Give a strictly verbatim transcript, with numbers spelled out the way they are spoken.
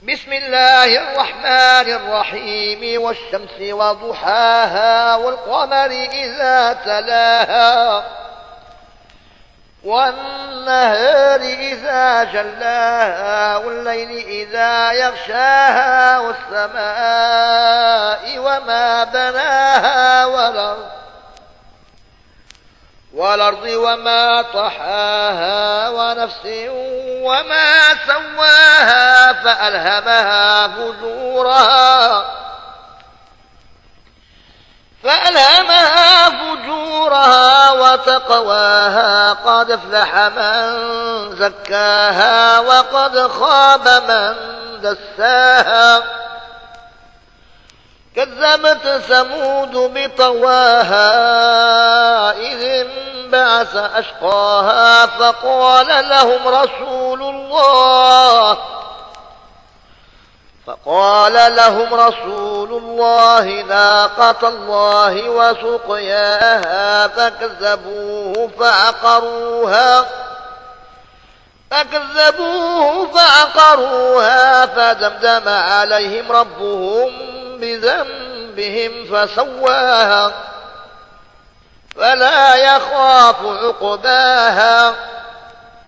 بسم الله الرحمن الرحيم والشمس وضحاها والقمر إذا تلاها والنهار إذا جلاها والليل إذا يغشاها والسماء وما بناها والأرض والأرض وما طحاها ونفس وما سواها فألهمها فجورها فألهمها فجورها وتقواها قد افلح من زكاها وقد خاب من دساها كذبت ثمود بطواها إذ انبعث أشقاها فقال لهم رسول الله فقال لهم رسول الله ناقة الله وسقياها فكذبوه فعقروها فكذبوه فعقروها فدمدم عليهم ربهم بذنبهم فسواها فلا يخاف عقباها